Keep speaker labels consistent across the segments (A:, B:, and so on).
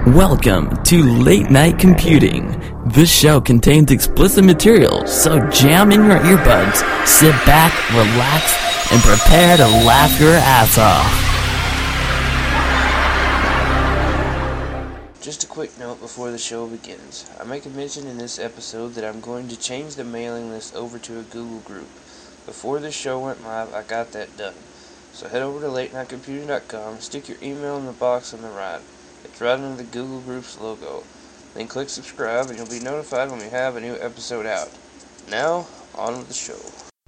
A: Welcome to Late Night Computing. This show contains explicit material, so jam in your earbuds, sit back, relax, and prepare to laugh your ass off.
B: Just a quick note before the show begins. I make a mention in this episode that I'm going to change the mailing list over to a Google group. Before the show went live, I got that done. So head over to latenightcomputing.com, stick your email in the box on the right. It's right under the Google Groups logo. Then click subscribe and you'll be notified when we have a new episode out. Now, on with the show.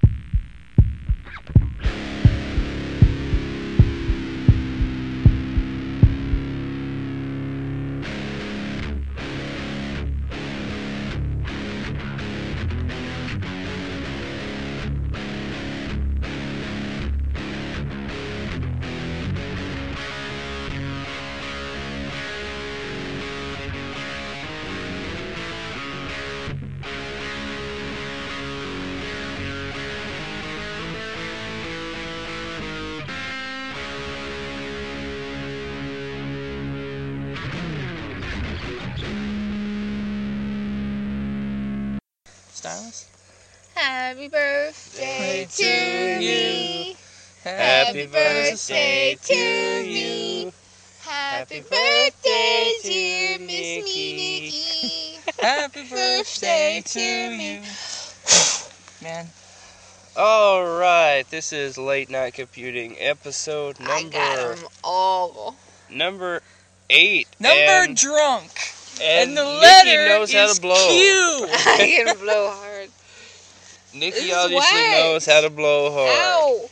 C: Stylus?
D: Happy birthday to me.
C: Happy birthday to you.
D: Happy birthday, dear Miss Me Nikki.
C: Happy birthday to you. Man.
B: Alright, this is Late Night Computing, episode
D: I got them all.
B: number 8.
C: Number drunk.
B: And
C: the
B: Nikki
C: letter
B: knows how
C: is
B: to blow.
C: Q.
D: I can blow hard.
B: Nikki
D: This is
B: obviously
D: wet.
B: knows how to blow hard.
D: Ow!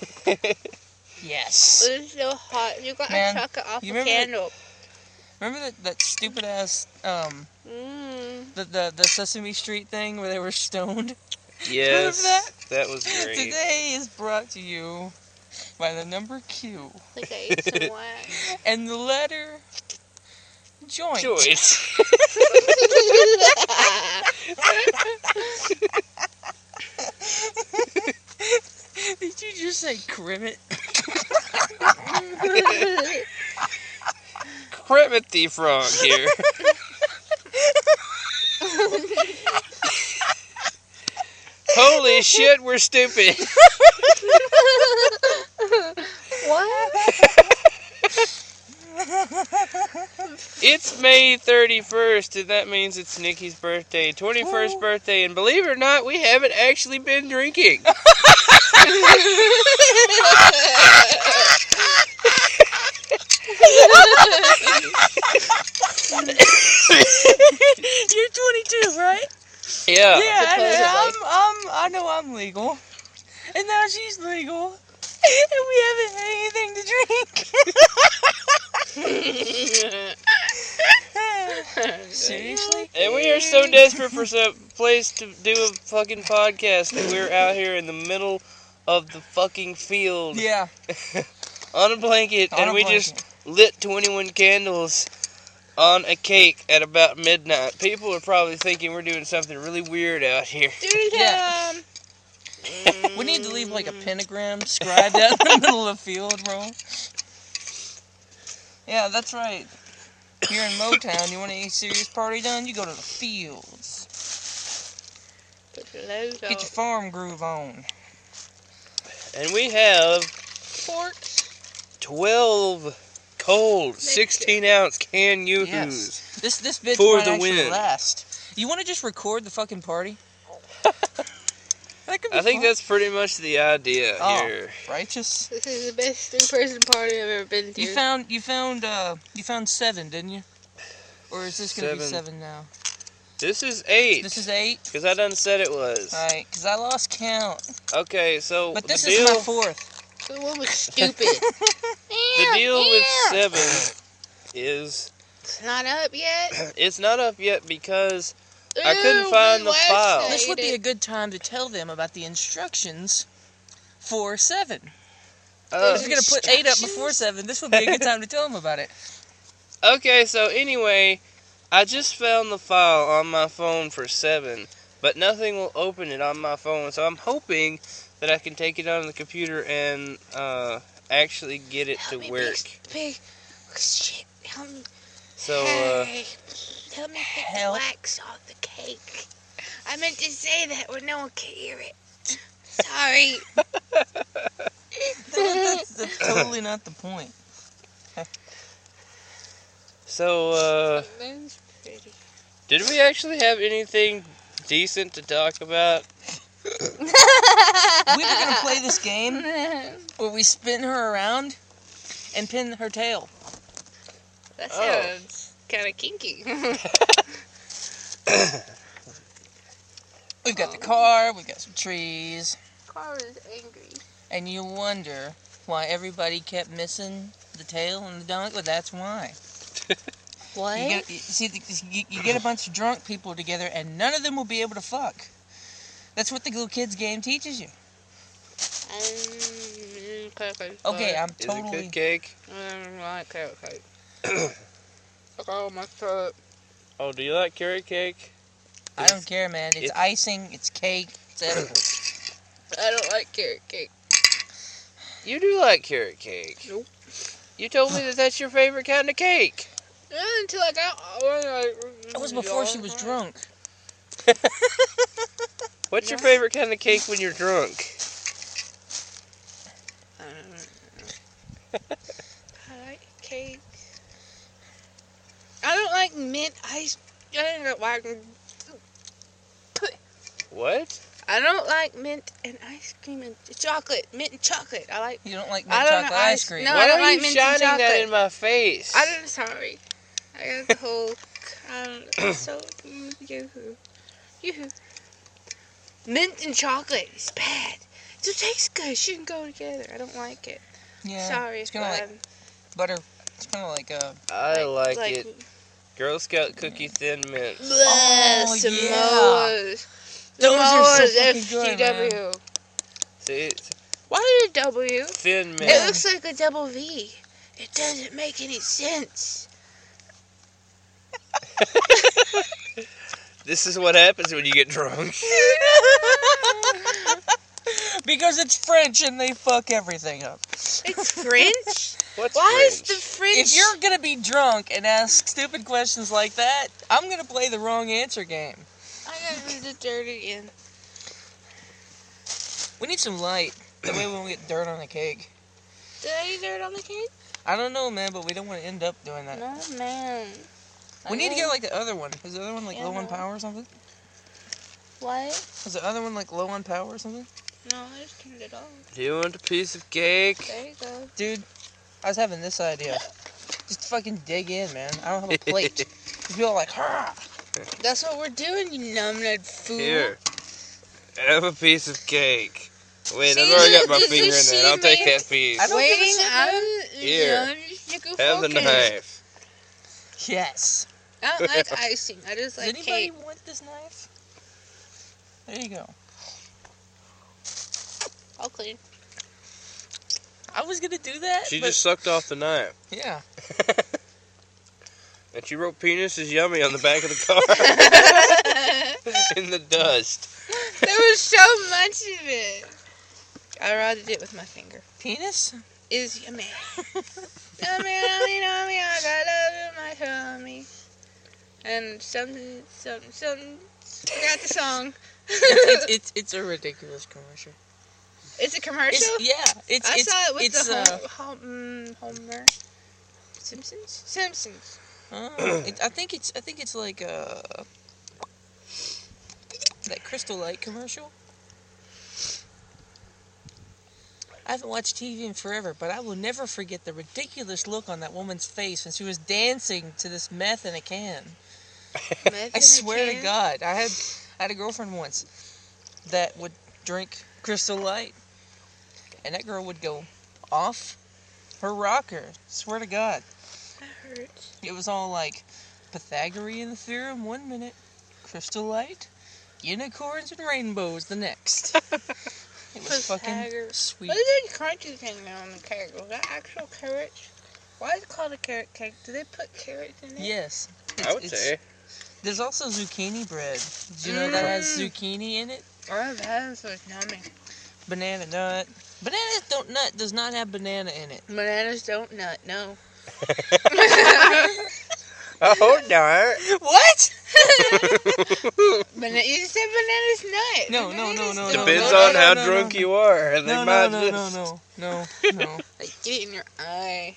C: Yes.
D: It's so hot. You got
C: Man,
D: to chuck it off
C: you
D: the
C: remember
D: candle.
C: Remember that stupid ass the Sesame Street thing where they were stoned?
B: Yes,
C: Remember
B: that was great.
C: Today is brought to you by the number Q
D: Like I ate some wax.
C: and the letter joint.
B: Choice.
C: Did you just say cribbit?
B: Cribbit the frog here. Holy shit, we're stupid.
D: What?
B: It's May 31st, and that means it's Nikki's birthday, 21st birthday, and believe it or not, we haven't actually been drinking.
C: You're 22, right?
B: Yeah.
C: I know I'm legal. And now she's legal. And we haven't had anything to drink. Seriously?
B: And we are so desperate for some place to do a fucking podcast that we're out here in the middle of the fucking field
C: Yeah.
B: on a blanket,
C: On
B: and
C: a
B: we
C: blanket.
B: just lit 21 candles on a cake at about midnight. People are probably thinking we're doing something really weird out here.
C: Yeah. We need to leave like a pentagram scribed out in the middle of the field, bro. Yeah, that's right. Here in Motown, you want any serious party done? You go to the fields.
D: Put your legs
C: Get your
D: out.
C: farm groove on.
B: And we have
D: Forks.
B: 12 cold 16-ounce can yoo-hoos.
C: Yes. This bitch
B: For
C: might
B: the
C: actually
B: win.
C: last. You want to just record the fucking party? That could be
B: I think
C: fun.
B: that's pretty much the idea here.
C: Righteous.
D: This is the best in-person party I've ever been to.
C: You found 7, didn't you? Or is this gonna be 7 now?
B: This is 8.
C: This is 8.
B: Because I done said it was.
C: Alright, because I lost count.
B: Okay, so
C: But
B: the
C: this
B: deal,
C: is my 4th.
D: The one was stupid.
B: the deal with 7 is
D: It's not up yet.
B: it's not up yet because I couldn't find the file.
C: This would be a good time to tell them about the instructions for 7.
B: Uh,
C: If you're going to put 8 up before 7, this would be a good time to tell them about it.
B: okay, so anyway, I just found the file on my phone for 7, but nothing will open it on my phone, so I'm hoping that I can take it on the computer and actually get it to work.
D: Big shit.
B: So,
D: Hey, help me get
C: help.
D: the wax off the cake. I meant to say that where no one can hear it. Sorry.
C: That's totally not the point.
B: so,
D: That's pretty.
B: did we actually have anything decent to talk about?
C: We were gonna play this game where we spin her around and pin her tail.
D: That
B: Oh.
D: sounds kind of kinky.
C: We've got the car, we've got some trees,
D: Carl is angry.
C: and you wonder why everybody kept missing the tail and the donkey. Well, that's why.
D: What?
C: You get a bunch of drunk people together, and none of them will be able to fuck. That's what the little kids game teaches you. Okay, I'm
B: Is it
C: totally.
B: good cake?
D: I don't like carrot cake. Oh, my throat.
B: Oh, do you like carrot cake?
C: I don't care, man. It's icing, it's cake, it's edible.
D: I don't like carrot cake.
B: You do like carrot cake.
D: Nope.
B: You told me that that's your favorite kind of cake.
D: Until I got.
C: That was before she was drunk.
B: What's your favorite kind of cake when you're drunk?
D: I like cake. I don't like mint ice. I don't like.
B: What?
D: I don't like mint and ice cream and chocolate. Mint and chocolate. I like.
C: You don't like
D: I
C: mint
D: don't
C: chocolate
D: know,
C: ice cream.
D: no.
B: Why
D: I don't
B: are
D: like
B: you
D: mint and
B: shining that
D: chocolate.
B: in my face?
D: I'm sorry. I got the whole. So yoo-hoo. Mint and chocolate is bad. It tastes good. It shouldn't go together. I don't like it.
C: Yeah,
D: Sorry.
C: it's kind of like butter. It's kind of like
B: I like it. Girl Scout cookie thin mints.
C: Oh,
D: Samoas.
C: Those are so
D: Samoas,
C: fucking good,
D: FTW.
B: See, it's
D: Why did a W?
B: thin
D: It
B: mints.
D: looks like a double V. It doesn't make any sense.
B: This is what happens when you get drunk.
C: because it's French and they fuck everything up.
D: It's French?
B: What's
D: Why is
B: French?
D: the French...
C: If you're gonna be drunk and ask stupid questions like that, I'm gonna play the wrong answer game.
D: I got the dirty in.
C: We need some light. That way we won't get dirt on the cake.
D: Did I eat dirt on the cake?
C: I don't know, man, but we don't want to end up doing that.
D: No, man.
C: We need to get like the other one. Is the other one like
D: Yeah,
C: low on
D: no.
C: power or something?
D: What?
C: Is the other one like low on power or something?
D: No, I just turned it off.
B: Do you want a piece of cake?
D: There you go.
C: Dude, I was having this idea. Just fucking dig in, man. I don't have a plate. Just be all like, ha!
D: That's what we're doing, you numbnut fool.
B: Here. Have a piece of cake. Wait,
D: See,
B: I've already got my
D: did you
B: finger in
D: see
B: there. I'll take
D: me?
B: that piece.
C: I don't give a
D: Waiting
C: shit,
D: on
C: man.
B: Here. Have the knife.
C: Yes.
D: I don't like icing. I just
C: Does
D: like
C: anybody
D: cake.
C: want this knife? There you go.
D: I'll clean.
C: I was gonna do that.
B: She
C: but
B: just sucked off the knife.
C: yeah.
B: And she wrote penis is yummy on the back of the car. In the dust.
D: There was so much of it. I rather did it with my finger.
C: Penis?
D: Is yummy. Yummy, yummy, yummy, I got love in my tummy. And something. Forgot the song.
C: It's a ridiculous commercial.
D: It's a commercial?
C: It's
D: I saw it with
C: it's,
D: the Homer. Simpsons.
C: I think it's like that Crystal Light commercial. I haven't watched TV in forever, but I will never forget the ridiculous look on that woman's face when she was dancing to this meth in a can. I swear to God, I had a girlfriend once that would drink Crystal Light, and that girl would go off her rocker. Swear to God.
D: That hurts.
C: It was all like Pythagorean theorem 1 minute, Crystal Light, unicorns and rainbows the next. It was fucking
D: Pythagoras.
C: sweet.
D: What is that crunchy thing there on the cake? Was that actual carrots? Why is it called a carrot cake? Do they put carrots in it?
C: Yes.
B: I would say.
C: There's also zucchini bread. Did you know that has zucchini in it?
D: Oh, that is so yummy.
C: Banana nut. Does not have banana in it.
D: Bananas don't nut, no.
B: Oh, darn.
C: What?
D: You just said banana's nut.
C: No.
B: Depends
C: no,
B: on
C: no,
B: how
C: no,
B: drunk
C: no.
B: you are. They might just...
C: No.
D: Like, get it in your eye.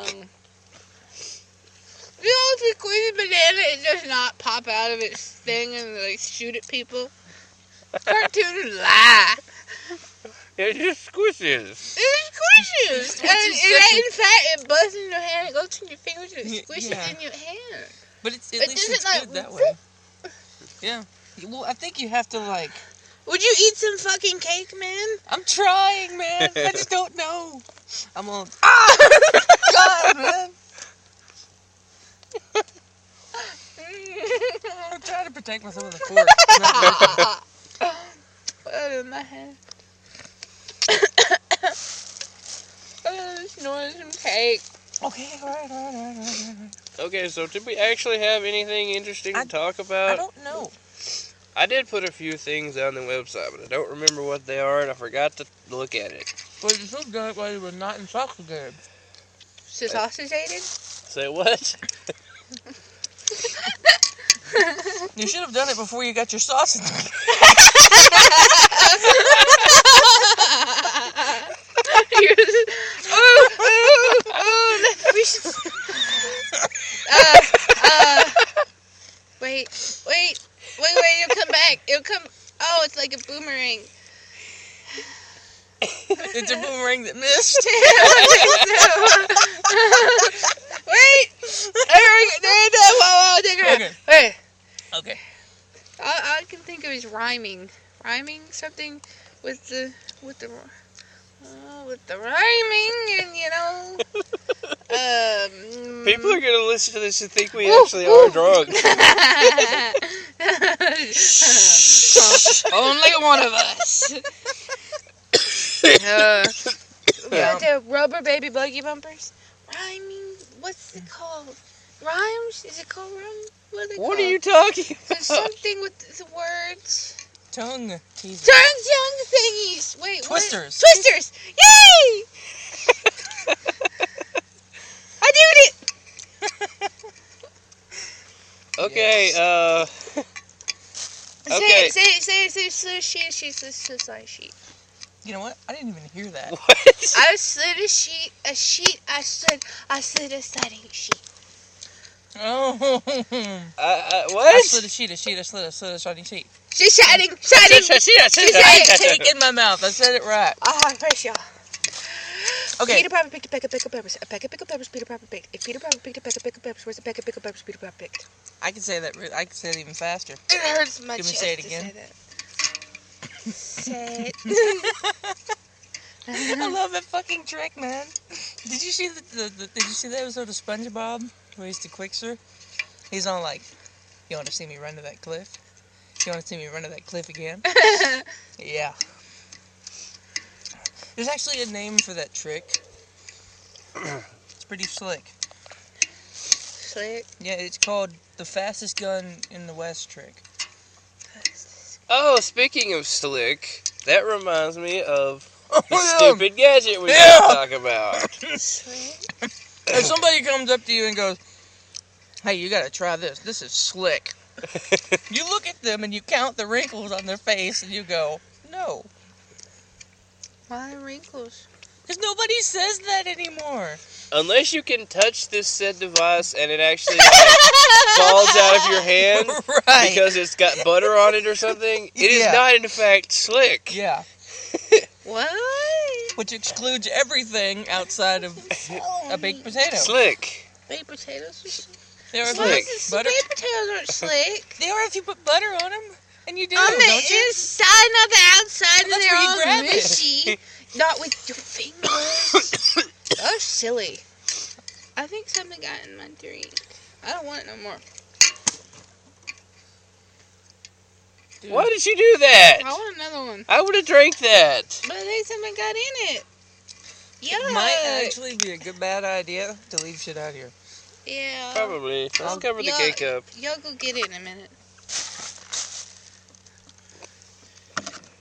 D: You know, if you squeeze a banana, it does not pop out of its thing and, like, shoot at people. Cartoons lie.
B: It just squishes.
D: It squishes. And in fact, it buzzes in your hand, it goes in your fingers, and it squishes in your hand.
C: But at
D: It
C: least it's
D: doesn't,
C: good
D: like,
C: that way. Yeah. Well, I think you have to, like...
D: Would you eat some fucking cake, man?
C: I'm trying, man. I just don't know. I'm on... Ah! God, man. I'm trying to protect myself with a fork.
D: Put it in my hand. Snoring some cake.
C: Okay, all right.
B: Okay, so did we actually have anything interesting to talk about?
C: I don't know.
B: I did put a few things on the website, but I don't remember what they are, and I forgot to look at it.
C: But you should have done it while you were not intoxicated.
D: Sausageated?
B: Say what?
C: You should have done it before you got your sausage.
D: We should... Wait, it'll come back. Oh, it's like a boomerang.
C: It's a boomerang that missed.
D: Wait!
C: Okay. Okay.
D: All I can think of is rhyming. Rhyming something with the rhyming, and
B: People are gonna listen to this and think we actually are drunk.
D: Only one of us. The rubber baby buggy bumpers. Rhyming. What's it called? Rhymes? Is it called rhymes?
B: What are you talking about?
D: There's something with the words.
C: Tongue teaser.
D: Tongue thingies. Wait,
C: Twisters.
D: What? Twisters. Yay! I did it.
B: Okay,
D: Okay. Say sheet.
C: You know what? I didn't even hear that.
B: What?
D: I slid a sheet. I slid a sliding sheet.
C: Oh.
B: What?
C: I slid a sheet. I slid a shiny sheet.
D: She's shining.
C: Cake in my mouth. I said it right.
D: Praise y'all.
C: Okay.
D: Peter Piper picked a peck of pickled peppers. A peck of pickled peppers Peter Piper picked. If Peter Piper picked a peck of pickled peppers, where's a peck of pickled peppers Peter Piper picked?
C: I can say that. I can say it even faster.
D: It hurts my chest
C: say it
D: to
C: again.
D: say that. Say it.
C: I love that fucking trick, man. Did you see Did you see the episode of SpongeBob where he's the Quixer? He's on like, you want to see me run to that cliff? You want to see me run to that cliff again? Yeah. There's actually a name for that trick. It's pretty slick.
D: Slick.
C: Yeah, it's called the fastest gun in the West trick.
B: Oh, speaking of slick, that reminds me of the stupid gadget we gotta talk about.
D: Slick.
C: If somebody comes up to you and goes, hey, you gotta try this. This is slick. You look at them and you count the wrinkles on their face and you go, no.
D: Why wrinkles?
C: Because nobody says that anymore.
B: Unless you can touch this said device and it actually falls out of your hand
C: Right.
B: because it's got butter on it or something, it is not in fact slick.
C: Yeah.
D: What?
C: Which excludes everything outside of a baked potato.
B: Slick.
D: Baked potatoes are slick.
C: They are
B: Slick.
C: butter.
D: Baked potatoes aren't slick.
C: They are if you put butter on them. And you do,
D: On the
C: don't you?
D: inside, not the outside, and
C: That's
D: they're
C: where you
D: all
C: grab it.
D: mushy. Not with your fingers. That's silly. I think something got in my drink. I don't want it no more.
C: Dude.
B: Why did you do that?
D: I want another one.
B: I would have drank that.
D: But I think something got in it.
C: It might actually be a good bad idea to leave shit out here.
D: Yeah.
B: Probably. Let's cover the cake up.
D: Y'all go get it in a minute.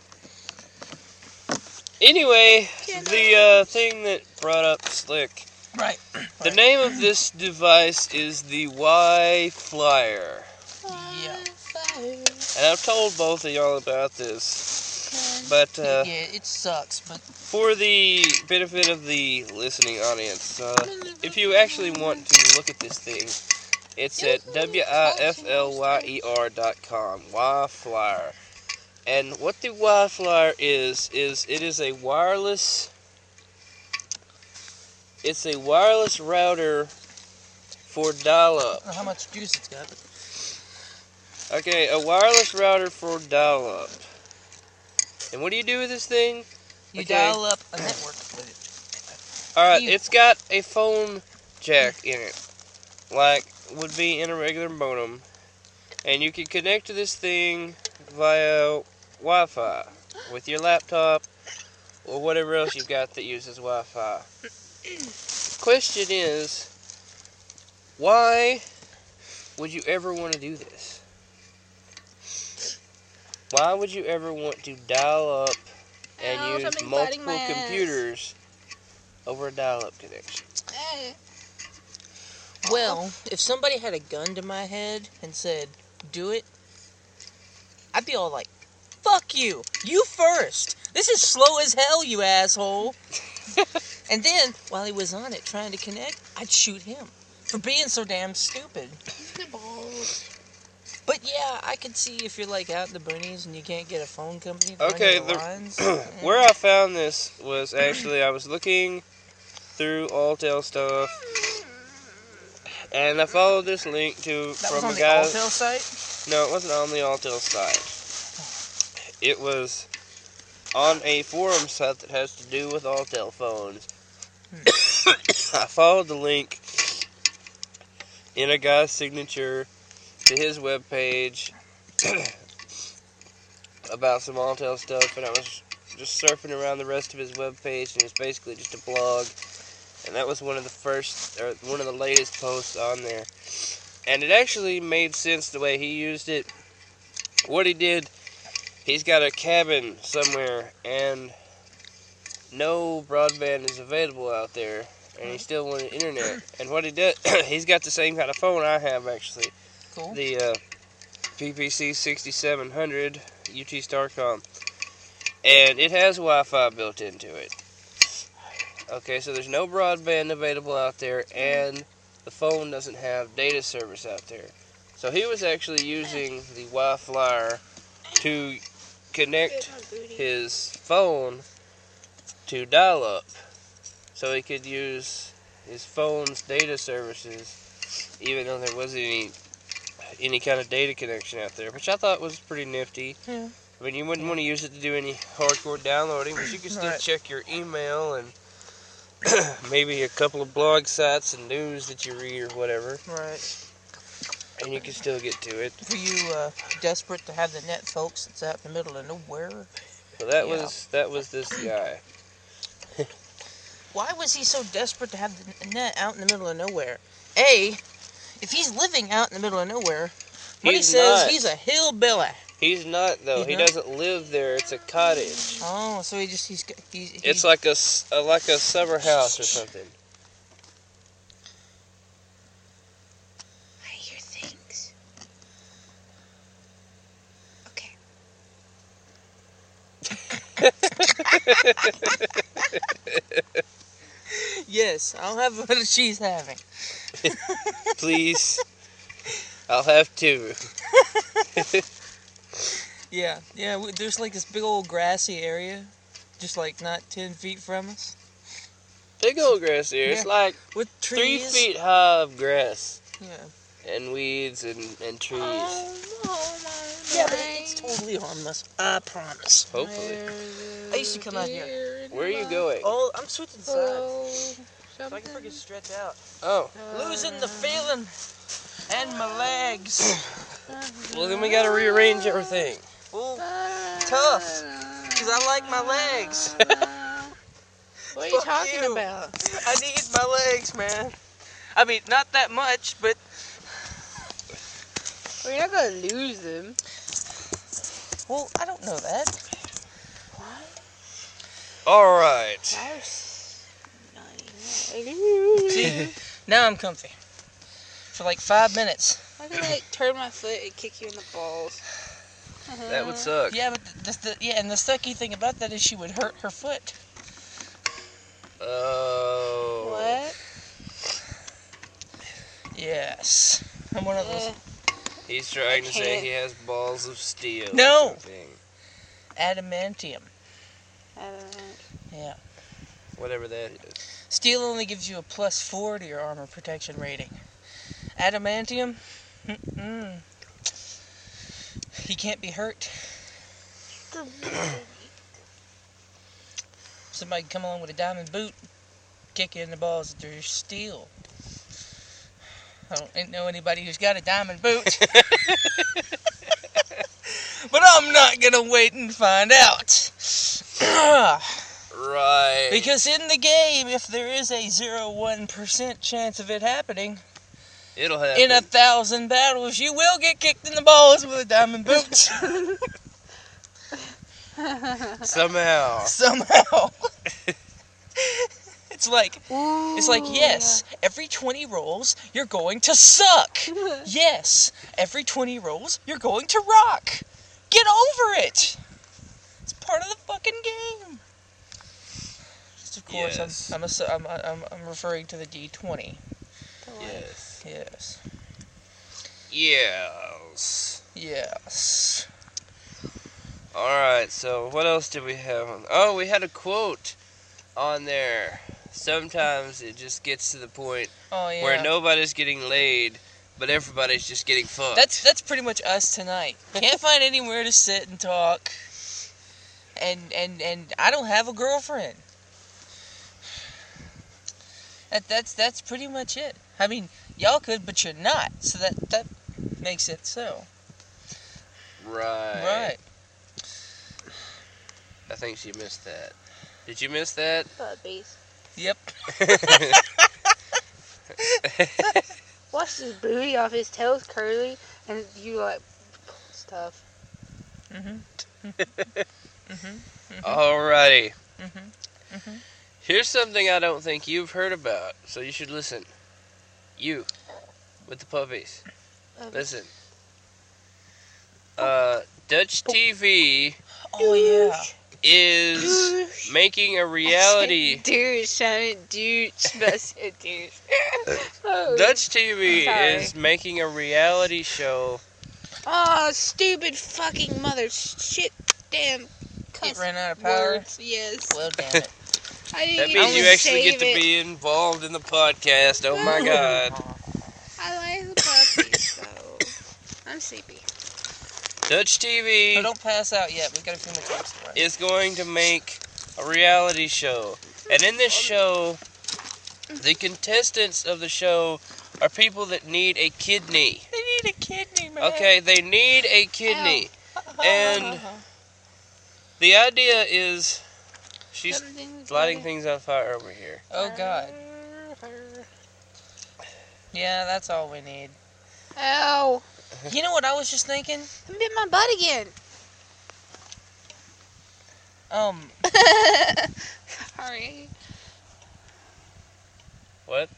B: Anyway, the thing that brought up slick
C: Right.
B: The name of this device is the Y-Flyer.
C: Yeah.
B: And I've told both of y'all about this. But,
C: Yeah, it sucks, but...
B: for the benefit of the listening audience, if you actually want to look at this thing, it's at WIFLYER.com, Y-Flyer. And what the Y-Flyer is it is a wireless... It's a wireless router for dial-up.
C: I don't know how much juice it's got.
B: Okay, a wireless router for dial-up. And what do you do with this thing?
C: You dial up a network with it.
B: Alright, it's got a phone jack in it. Like would be in a regular modem. And you can connect to this thing via Wi-Fi with your laptop or whatever else you've got that uses Wi-Fi. Question is, why would you ever want to do this? Why would you ever want to dial up and use multiple computers over a dial-up connection?
C: Well, if somebody had a gun to my head and said, do it, I'd be all like, fuck you! You first! This is slow as hell, you asshole! And then, while he was on it trying to connect, I'd shoot him for being so damn stupid. But yeah, I could see if you're like out in the boonies and you can't get a phone company to run your lines.
B: Where I found this was actually, I was looking through Alltel stuff, and I followed this link from a guy.
C: That was on the Alltel site?
B: No, it wasn't on the Alltel site. It was on a forum site that has to do with Alltel phones. I followed the link in a guy's signature to his webpage about some Alltel stuff, and I was just surfing around the rest of his webpage, and it's basically just a blog, and that was one of the latest posts on there, and it actually made sense the way he used it. What he did, he's got a cabin somewhere, and no broadband is available out there, and he still wanted internet, and what he did, he's got the same kind of phone I have, actually.
C: Cool.
B: The PPC 6700 UT Starcom, and it has Wi-Fi built into it. Okay, so there's no broadband available out there, and the phone doesn't have data service out there. So he was actually using the Wi-Flyer to connect his phone to dial-up, so he could use his phone's data services, even though there wasn't any kind of data connection out there, which I thought was pretty nifty.
C: Yeah.
B: I mean, you wouldn't want to use it to do any hardcore downloading, but you could still check your email and maybe a couple of blog sites and news that you read or whatever.
C: Right.
B: And you can still get to it.
C: For you desperate to have the net, folks, it's out in the middle of nowhere.
B: So that was this guy.
C: Why was he so desperate to have the net out in the middle of nowhere? A, if he's living out in the middle of nowhere, he says he's a hillbilly.
B: He's not, though. He doesn't live there. It's a cottage.
C: Oh, so he's
B: it's like a summer house or something.
D: I hear things. Okay.
C: Yes, I'll have what she's having.
B: Please. I'll have two.
C: Yeah, there's like this big old grassy area, just like not 10 feet from us.
B: Big old grassy area.
C: Yeah.
B: It's like
C: with trees.
B: 3 feet high of grass.
C: Yeah.
B: And weeds and trees.
C: Yeah, but it's totally harmless. I promise.
B: Hopefully.
C: I used to come out here.
B: Where are you going?
C: Oh, I'm switching sides. So I can freaking stretch out.
B: Oh.
C: Losing the feeling and my legs.
B: Well, then we gotta rearrange everything.
C: Well, tough. Because I like my legs.
D: What are you talking about?
C: I need my legs, man. I mean, not that much, but...
D: Well, you're not going to lose them.
C: Well, I don't know that.
B: Alright.
C: See, now I'm comfy. For like 5 minutes.
D: I can like turn my foot and kick you in the balls.
B: That would suck.
C: Yeah, but and the sucky thing about that is she would hurt her foot.
B: Oh.
D: What?
C: Yes. I'm one of those.
B: He's trying to say he has balls of steel.
C: No.
B: Or something.
C: Adamantium. Yeah.
B: Whatever that is.
C: Steel only gives you a +4 to your armor protection rating. Adamantium? He can't be hurt. Somebody come along with a diamond boot, kick you in the balls with their steel. I don't know anybody who's got a diamond boot. But I'm not gonna wait and find out.
B: Right.
C: Because in the game, if there is a 0.1% chance of it happening,
B: it'll happen.
C: in 1,000 battles, you will get kicked in the balls with a diamond boot.
B: Somehow.
C: It's like, yes, every 20 rolls, you're going to suck. Yes, every 20 rolls, you're going to rock. Get over it. It's part of the fucking game. Just of course,
B: Yes.
C: I'm referring to the D20.
B: Yes.
C: Yes.
B: Yes.
C: Yes.
B: Alright, so what else did we have? Oh, we had a quote on there. Sometimes it just gets to the point where nobody's getting laid, but everybody's just getting fucked.
C: That's pretty much us tonight. Can't find anywhere to sit and talk. And I don't have a girlfriend. That's pretty much it. I mean, y'all could, but you're not. So that makes it so.
B: Right. I think she missed that. Did you miss that?
D: Puppies.
C: Yep.
D: Watch his booty off, his tail's curly, and you like stuff.
B: Alrighty. Here's something I don't think you've heard about, so you should listen. You, with the puppies. Listen. Dutch TV is making a reality.
D: Douche, I mean douche, but I said douche.
B: Dutch TV is making a reality show.
D: Oh, stupid fucking mother shit, damn.
C: It ran out of power.
D: Words. Yes.
C: Well, damn it.
B: That means you actually get to be involved in the podcast. Oh my god.
D: I like the puppies, so I'm sleepy.
B: Dutch TV.
C: Oh, don't pass out yet. We've got a few more takes to run.
B: Is going to make a reality show. And in this show, the contestants of the show are people that need a kidney.
C: They need a kidney, man.
B: Okay, they need a kidney. And the idea is she's lighting things on fire over here.
C: Oh, God. Yeah, that's all we need.
D: Ow.
C: You know what I was just thinking?
D: I bit my butt again. Sorry.
B: What?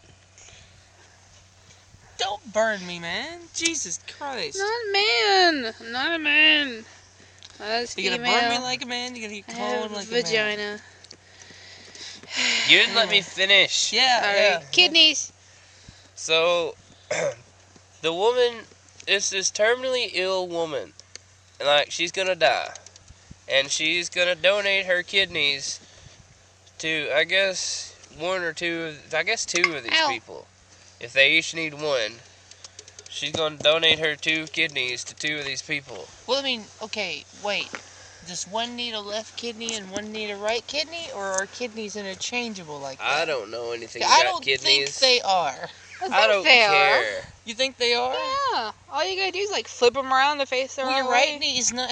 C: Don't burn me, man. Jesus Christ.
D: Not a man. I'm not a man.
C: You gonna burn me like a man? You gonna get cold like a man?
D: Vagina.
B: You didn't let me finish.
C: Yeah.
D: Kidneys.
B: So, the woman is this terminally ill woman. And, like, she's gonna die. And she's gonna donate her kidneys to, I guess, two of these people. If they each need one, she's gonna donate her 2 kidneys to 2 of these people.
C: Well, I mean, okay, wait. Does one need a left kidney and one need a right kidney? Or are kidneys interchangeable like that?
B: I don't know anything
C: I
B: about
C: don't
B: kidneys.
C: think they are.
B: I don't care.
C: You think they are?
D: Yeah. All you gotta do is like flip them around to face the
C: Well,
D: wrong
C: your
D: way.
C: right knee is not,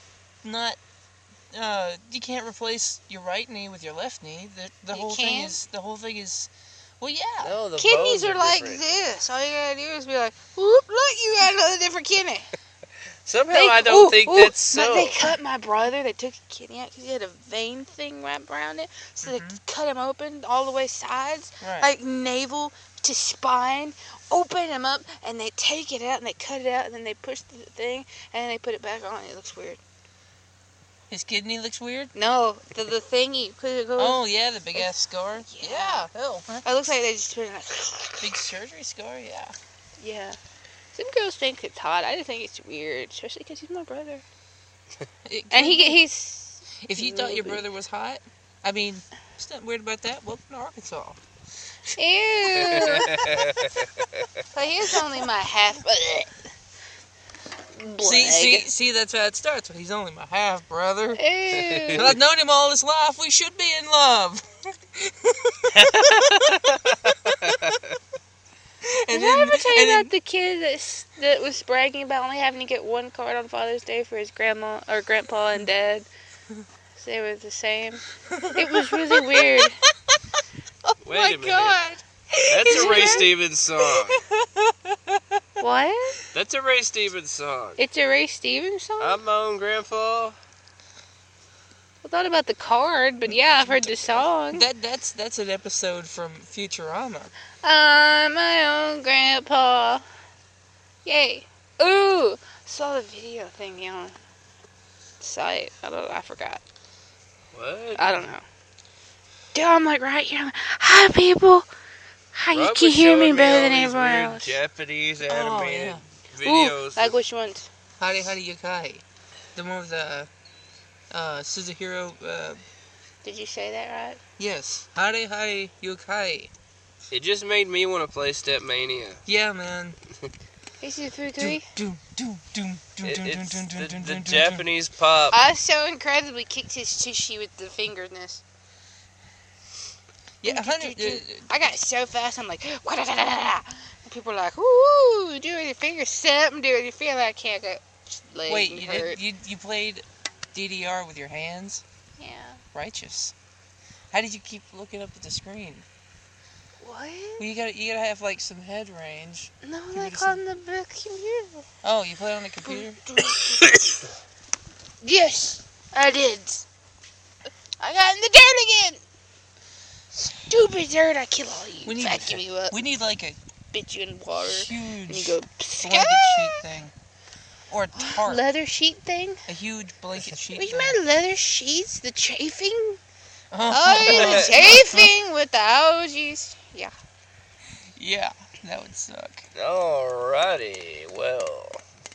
C: you can't replace your right knee with your left knee. The whole thing is, well, yeah.
B: No, the
D: Kidneys
B: bones
D: are like
B: different.
D: this. All you gotta do is be like, whoop, look, you got another different kidney.
B: Somehow I don't think that's so.
D: They cut my brother. They took a kidney out because he had a vein thing wrapped around it. So they cut him open all the way sides, like navel to spine. Open him up, and they take it out, and they cut it out, and then they push the thing, and then they put it back on. It looks weird.
C: His kidney looks weird?
D: No, the thingy.
C: Oh, yeah, the big-ass scar? Yeah, hell.
D: It looks like they just put it in
C: big surgery scar, yeah.
D: Yeah. Some girls think it's hot. I just think it's weird, especially because he's my brother. And he's...
C: If you thought your brother was hot, I mean, there's nothing weird about that. Welcome to Arkansas.
D: Ew. But he's only my half...
C: See, that's how it starts. He's only my half brother.
D: Ew.
C: And I've known him all his life. We should be in love.
D: Did I ever tell you about the kid that was bragging about only having to get one card on Father's Day for his grandma or grandpa and dad? So they were the same. It was really weird.
B: Wait a minute. God. That's a Ray Stevens song.
D: What?
B: That's a Ray Stevens song.
D: It's a Ray Stevens song?
B: I'm my own grandpa.
D: I thought about the card, but yeah, I've heard the song.
C: That's an episode from Futurama.
D: I'm my own grandpa. Yay. Ooh! Saw the video thing on the site. I forgot.
B: What?
D: I don't know. Dude, I'm like right here. I'm like, hi, people. Hi, you can hear me better than everyone else.
B: Japanese animated
D: videos. Ooh, like which ones?
C: Hare Yukai. The one with Suzuhiro.
D: Did you say that right?
C: Yes. Hare Yukai.
B: It just made me want to play Step Mania.
C: Yeah, man.
D: Is it 3-3?
B: The Japanese pop.
D: I so incredibly kicked his sushi with the fingerness.
C: Yeah,
D: I got it so fast. I'm like, and people are like, "Ooh, do it with your fingers, something. Do it with your feet." I can't go.
C: Wait, you played DDR with your hands?
D: Yeah.
C: Righteous. How did you keep looking up at the screen?
D: What?
C: Well, you gotta have like some head range.
D: No, like on the computer.
C: Oh, you play on the computer?
D: Yes, I did. I got in the dirt again. Stupid dirt! I kill all you. Vacuum you up.
C: We need like a
D: spit you in water.
C: Huge
D: and you go
C: blanket sheet thing, or a tarp.
D: Leather sheet thing.
C: A huge blanket sheet.
D: What you mean leather sheets? The chafing? Oh, the chafing with the algaes. Yeah.
C: Yeah, that would suck.
B: Alrighty, well.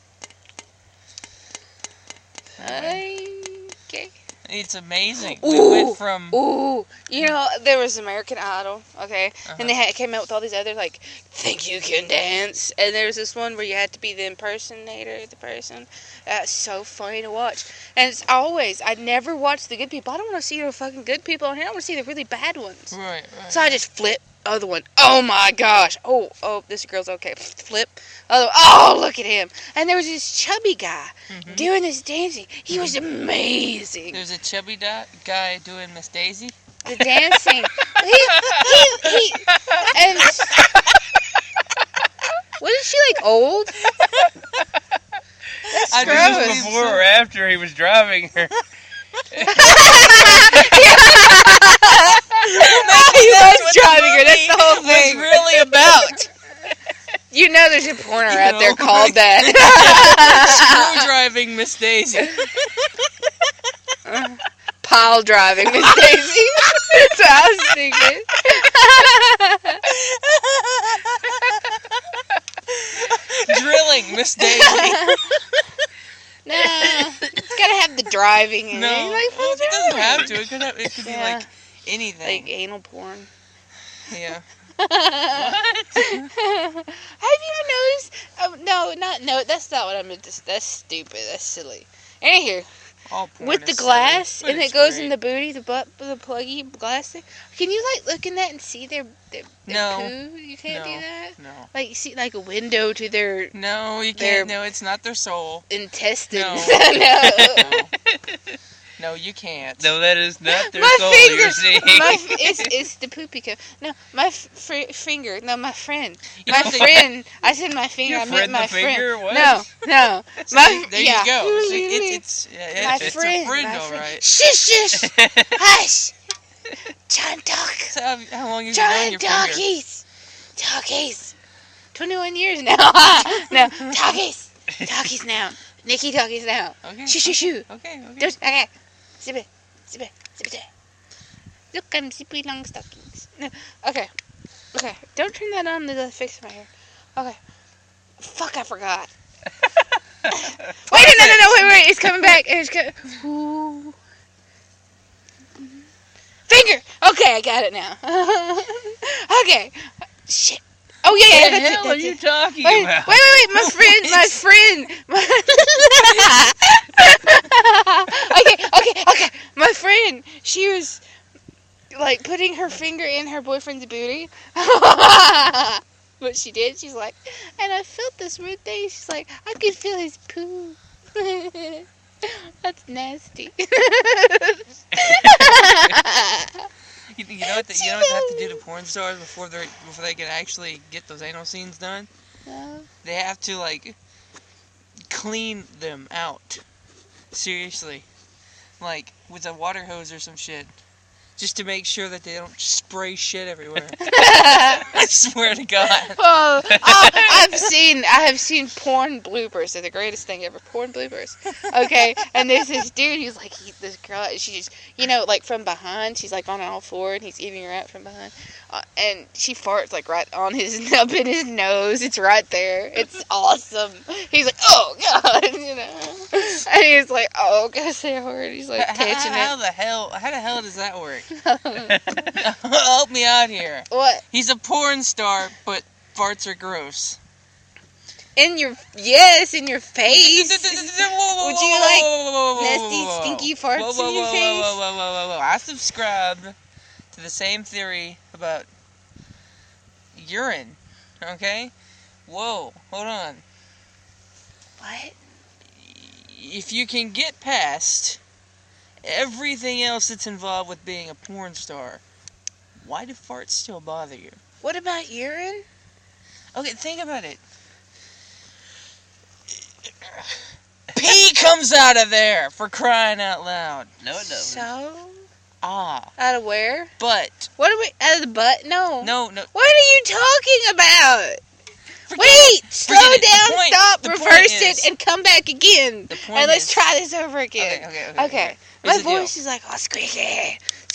D: Okay.
C: It's amazing.
D: Ooh,
C: we went from...
D: Ooh, you know, there was American Idol, okay? And they came out with all these other, like, think you can dance. And there was this one where you had to be the impersonator of the person. That's so funny to watch. And it's always, I never watch the good people. I don't want to see the fucking good people on here. I want to see the really bad ones.
C: Right.
D: So I just flip. Other one. Oh my gosh. Oh, this girl's okay. Flip. Oh, look at him. And there was this chubby guy doing this dancing. He was amazing.
C: There's a chubby guy doing Miss Daisy?
D: The dancing. he and wasn't she like old? That's
B: gross. This was before or after he was driving her.
D: He was driving her. That's the whole thing.
C: It's really about.
D: You know, there's a porno out there called that.
C: Screw driving Miss Daisy.
D: Pile driving Miss Daisy. That's what I was thinking.
C: Drilling Miss Daisy.
D: No, it's gotta have the driving in it.
C: No,
D: Like,
C: it doesn't have to. It could be like anything.
D: Like anal porn.
C: Yeah.
D: What? Have you ever noticed? No, that's not what I meant. That's stupid. That's silly. Anywho, with the glass, and it goes in the booty, the butt, the pluggy glass thing. Can you like look in that and see their
C: no
D: poo? You can't do that.
C: No.
D: Like you see like a window to their.
C: No, you can't. No, it's not their soul.
D: Intestines.
C: No.
D: No.
C: No, you can't.
E: No, that is not their
D: My
E: soul
D: finger.
E: you're seeing.
D: It's the poopy cup. No, my finger. No, my friend.
C: You
D: My
C: know,
D: friend. I said my finger.
E: Your
D: I meant
E: friend
D: my
E: the finger?
D: friend.
E: What?
D: No.
C: See,
D: My,
C: there
D: yeah.
C: you go. See,
D: My
C: it's a friend,
D: my
C: all
D: friend.
C: right.
D: Shush. Hush. John Talk.
C: So how long have you known
D: John
C: your finger?
D: Talkies. 21 years now. No, Talkies now. Nikki Talkies now.
C: Okay.
D: Shoo.
C: Okay.
D: Okay. Zip it. Look, I'm zippy long stockings. No. Okay. Don't turn that on to fix my hair. Okay. Fuck, I forgot. Wait, no. Wait. It's coming back. Ooh. Finger. Okay, I got it now. Okay. Shit. Oh yeah.
E: What the hell are you talking
D: Wait.
E: about?
D: My friend. Okay. My friend. She was like putting her finger in her boyfriend's booty. What she did, she's like, and I felt this weird thing. She's like, I could feel his poo. That's nasty.
C: You know what they have to do to porn stars before they can actually get those anal scenes done? They have to like clean them out. Seriously. Like with a water hose or some shit. Just to make sure that they don't spray shit everywhere. I swear to God.
D: Oh, I have seen porn bloopers. They're the greatest thing ever. Porn bloopers. Okay, and there's this dude. He's like, this girl. She's, like from behind. She's like on all four, and he's eating her out from behind. And she farts like right on his up in his nose. It's right there. It's awesome. He's like, oh God, And he's like, oh God, so hard. He's like catching
C: How the hell does that work? Help me out here.
D: What?
C: He's a porn star, but farts are gross.
D: In your face. Would you like nasty, stinky farts in your face?
C: Whoa. I subscribe to the same theory about urine. Okay? Whoa, hold on.
D: What?
C: If you can get past everything else that's involved with being a porn star, why do farts still bother you?
D: What about urine?
C: Okay, think about it. Pee comes out of there, for crying out loud.
E: No, it doesn't.
D: So?
C: Ah.
D: Out of where?
C: But.
D: What are we? Out of the butt? No.
C: No.
D: What are you talking about?
C: Forget
D: Wait!
C: it.
D: Slow
C: Forget it.
D: down, stop,
C: The point
D: reverse
C: is-
D: it, and come back again.
C: The point
D: And let's
C: is-
D: try this over again.
C: Okay.
D: My
C: Here's the deal.
D: voice is like, oh, squeaky.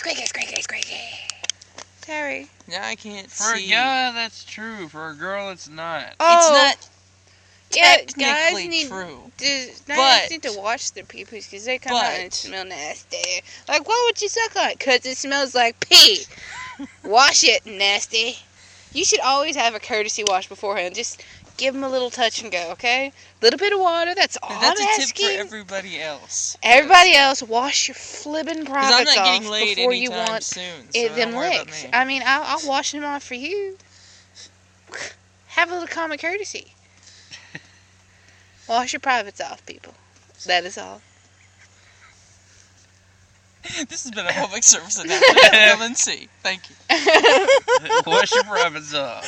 D: Terry.
C: Now I can't
E: For a
C: see.
E: guy, that's true. For a girl, it's not.
D: Oh,
C: It's not
D: yeah,
C: technically
D: guys need,
C: true.
D: Guys
C: But-
D: need to wash their pee-poos because they come out and
C: But-
D: smell nasty. Like, why would you suck on it? Because it smells like pee. Wash it, nasty. You should always have a courtesy wash beforehand. Just give them a little touch and go, okay? Little bit of water, that's all
C: That's
D: I'm
C: a tip
D: asking.
C: for everybody else.
D: Everybody else, wash your flibbin'
C: Because
D: privates
C: I'm not
D: off
C: getting laid
D: before you
C: anytime
D: want
C: soon. So
D: them
C: don't worry about
D: licks.
C: me.
D: I mean, I'll wash them off for you. Have a little common courtesy. Wash your privates off, people. That is all.
C: This has been a public service announcement from LNC. Thank you.
E: Wash your privates off.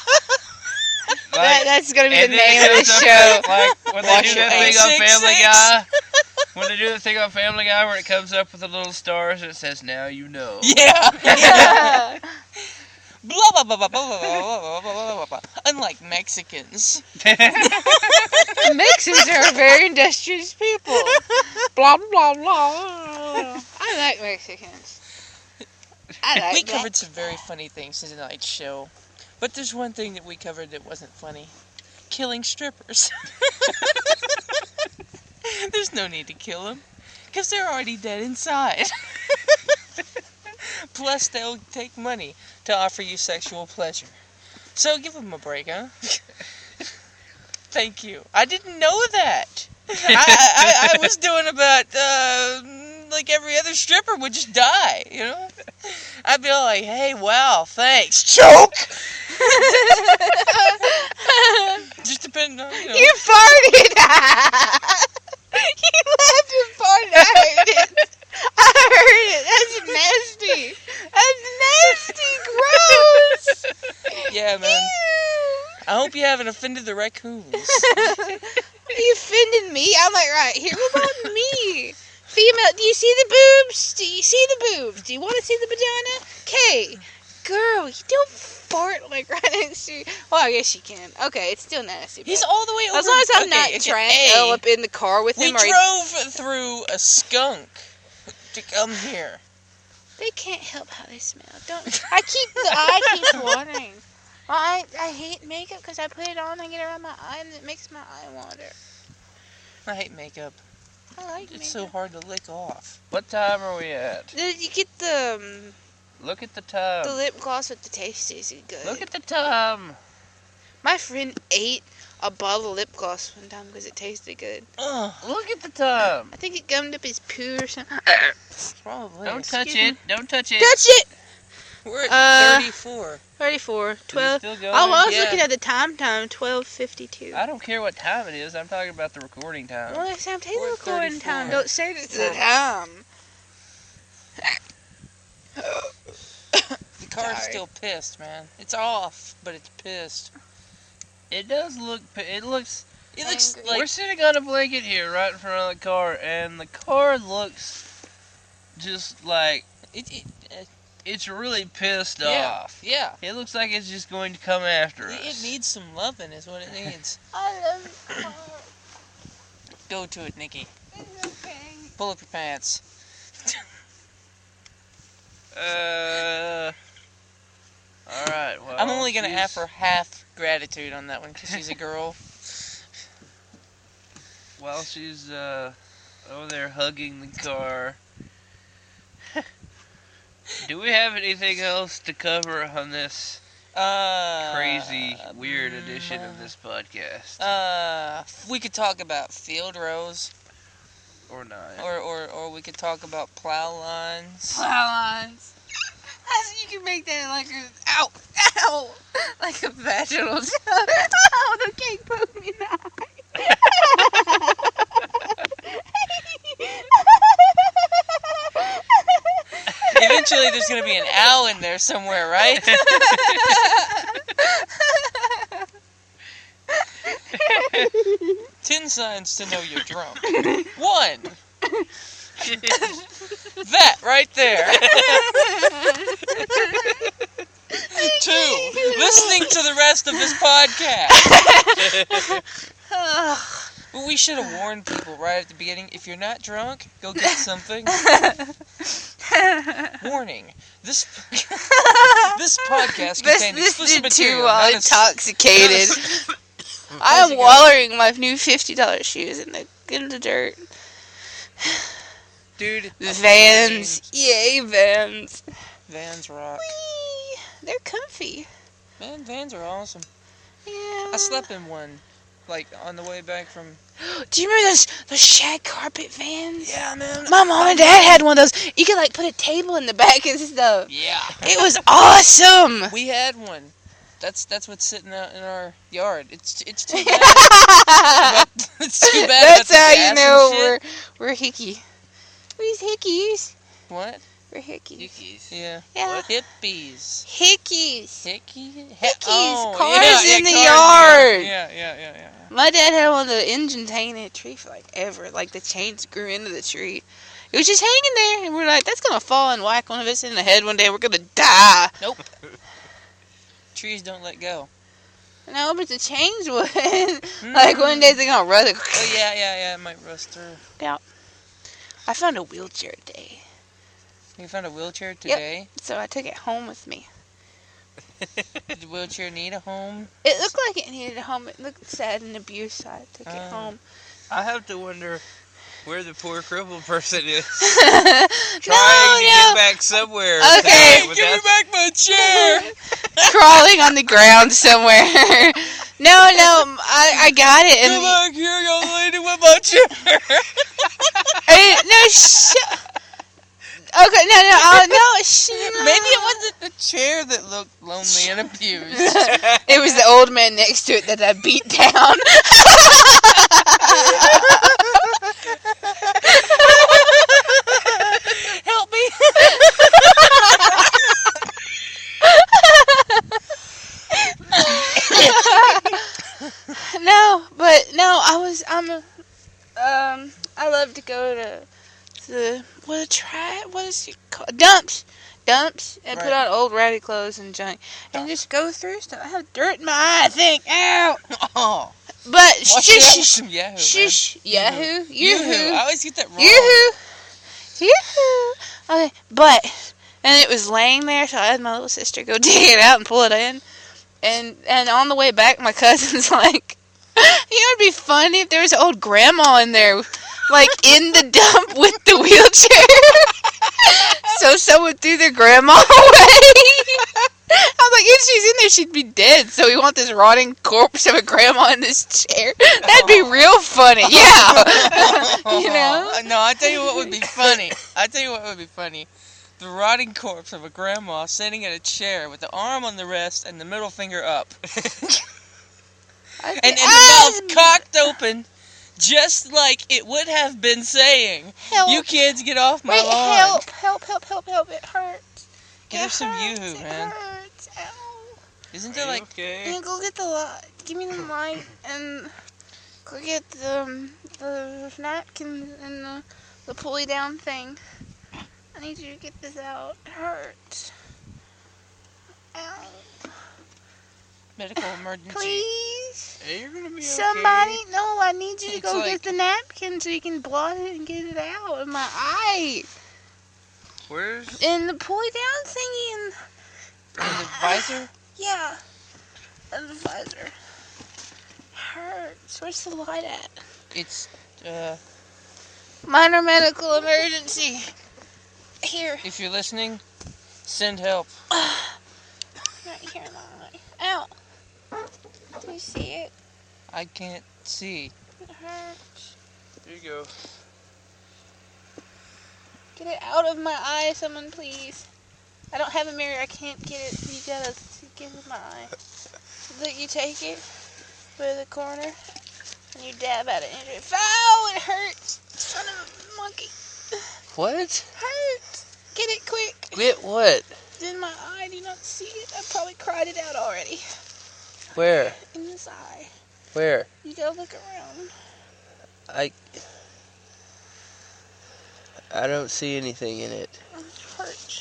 D: That's going to be the
E: And then
D: name
E: it
D: of the
E: comes up
D: show.
E: with, like, when they
D: Wash
E: do
D: your
E: that thing on
C: 866.
E: Family Guy. When they do the thing on Family Guy where it comes up with the little stars and it says, now you know.
C: Yeah. Blah, blah, blah, blah, blah, blah, blah, blah, blah, blah. Unlike Mexicans.
D: Mexicans are very industrious people. Blah, blah, blah. I like Mexicans.
C: We covered some very funny things in tonight's show. But there's one thing that we covered that wasn't funny. Killing strippers. There's no need to kill them. Because they're already dead inside. Plus, they'll take money to offer you sexual pleasure. So give them a break, huh? Thank you. I didn't know that. I was doing about, like every other stripper would just die, you know? I'd be like, hey, wow, thanks. Choke! Just depending on, you know.
D: You farted! You laughed and farted. I heard it.
C: I hope you haven't offended the raccoons.
D: You offended me? I'm like, right, here, what about me? Female, do you see the boobs? Do you see the boobs? Do you want to see the vagina? Okay, girl, you don't fart like right next to. Well, I guess you can. Okay, it's still nasty.
C: He's all the way over.
D: As long as I'm not trying to up in the car with
C: we
D: him.
C: We drove through a skunk to come here.
D: They can't help how they smell. The eye keeps watering. Well, I hate makeup because I put it on, I get it around my eye, and it makes my eye water.
C: I hate makeup.
D: I like makeup.
C: It's so hard to lick off.
E: What time are we at?
D: Did you get the...
E: Look at the time.
D: The lip gloss with the taste is good.
E: Look at the time.
D: My friend ate a bottle of lip gloss one time because it tasted good.
E: Look at the time.
D: I think it gummed up his poo or something.
C: Probably.
E: Don't touch it. Don't touch it.
D: Touch it!
C: We're at 34.
D: 34. 12.
E: Still going?
D: Oh, I was looking at the time, 12:52.
E: I don't care what time it is. I'm talking about the recording time.
D: Well, next time, take
C: We're
D: the recording
C: 34.
D: time. Don't say it's the time.
C: The car's still pissed, man. It's off, but it's pissed.
E: It does look. It looks
C: like
E: we're sitting on a blanket here, right in front of the car, and the car looks just like it's really pissed off.
C: Yeah.
E: It looks like it's just going to come after us.
C: It needs some loving, is what it needs.
D: I love it.
C: Go to it, Nikki.
D: It's okay.
C: Pull up your pants.
E: All right. Well,
C: I'm only gonna have her half gratitude on that one because she's a girl.
E: While she's over there hugging the car. Do we have anything else to cover on this crazy, weird edition of this podcast?
C: We could talk about field rows.
E: Or not.
C: Or we could talk about plow lines.
D: Plow lines. You can make that like a ow, like a vaginal. Oh, the cake poked me in the eye.
C: Eventually, there's gonna be an ow in there somewhere, right? 10 signs to know you're drunk. 1. That right there. 2. Listening to the rest of this podcast. But we should have warned people right at the beginning. If you're not drunk, go get something. Warning. This podcast contains explicit material.
D: While intoxicated. I am wallowing my new $50 shoes in the dirt.
C: Dude.
D: Vans. Yay, Vans.
C: Vans rock.
D: Whee! They're comfy.
C: Man, Vans are awesome.
D: Yeah.
C: I slept in one, like, on the way back from...
D: Do you remember those shag carpet Vans?
C: Yeah, man.
D: My mom and dad had one of those. You could, like, put a table in the back and stuff.
C: Yeah.
D: It was awesome.
C: We had one. That's what's sitting out in our yard. It's too bad. It's too bad.
D: That's how you know we're hickey. We're hickeys.
C: What?
D: We're hickeys.
E: Hickeys.
C: Yeah.
D: Yeah.
C: What? Hippies.
D: Hickeys.
C: Hickeys.
D: Cars in the yard.
C: Yeah.
D: My dad had one of the engines hanging in a tree for like ever. Like the chains grew into the tree. It was just hanging there, and we're like, that's gonna fall and whack one of us in the head one day. We're gonna die.
C: Nope. Trees don't let go.
D: No, but the chains would. Like one day they're gonna rust.
C: Oh yeah. It might rust through.
D: Yeah. I found a wheelchair today.
C: You found a wheelchair today?
D: Yep. So I took it home with me.
C: Did the wheelchair need a home?
D: It looked like it needed a home. It looked sad and abused, so I took it home.
E: I have to wonder where the poor crippled person is.
D: Trying
E: to get back somewhere.
D: Okay.
C: Hey, give me back my chair!
D: Crawling on the ground somewhere. No, I got it. And
C: come back here, young lady, with my chair!
D: Okay, no.
C: Maybe it wasn't the chair that looked lonely and abused.
D: It was the old man next to it that I beat down.
C: Help me!
D: But no, I love to go to the what is it called? Dumps, and put on old ratty clothes and junk, and just go through stuff. I have dirt in my eye. I think, ow.
E: Oh.
D: But
E: shush,
D: Yahoo.
E: I always get that wrong.
D: Yoo-hoo. Okay, and it was laying there, so I had my little sister go dig it out and pull it in. And on the way back, my cousin's like, it'd be funny if there was an old grandma in there, like in the dump with the wheelchair. So someone threw their grandma away. I was like, if she's in there, she'd be dead. So we want this rotting corpse of a grandma in this chair. That'd be real funny. Yeah.
E: No, I tell you what would be funny. The rotting corpse of a grandma sitting in a chair with the arm on the wrist and the middle finger up. And the mouth cocked open, just like it would have been saying,
D: help.
E: You kids get off my lawn.
D: Help, it hurts.
E: Give her some Yoo-hoo, man.
D: It hurts, ow.
E: Isn't there like...
B: Okay.
D: Yeah, go get the light. Give me the light and go get the napkin and the pulley down thing. I need you to get this out. It hurts. Ow.
E: Medical emergency.
D: Please?
B: Hey, you're gonna be
D: Somebody?
B: okay.
D: No, I need you to
E: It's
D: go
E: like-
D: get the napkin so you can blot it and get it out of my eye.
B: Where's...
D: And the pulley down thingy and...
E: And the visor?
D: Yeah. And the visor. Hurts. Where's the light at?
E: It's,
D: Minor medical emergency. Here.
E: if you're listening, send help.
D: Right here in my eye. Ow. Do you see it?
E: I can't see.
D: It hurts.
B: There you go.
D: Get it out of my eye, someone please. I don't have a mirror. I can't get it. You gotta get it in my eye. Look, you take it by the corner and you dab at it. And you're ow! It hurts. Son of a monkey.
E: What?
D: Hurts. Get it quick.
E: Get what?
D: It's in my eye. Do you not see it? I probably cried it out already.
E: Where?
D: In this eye.
E: Where?
D: You gotta look around.
E: I don't see anything in it.
D: It hurts.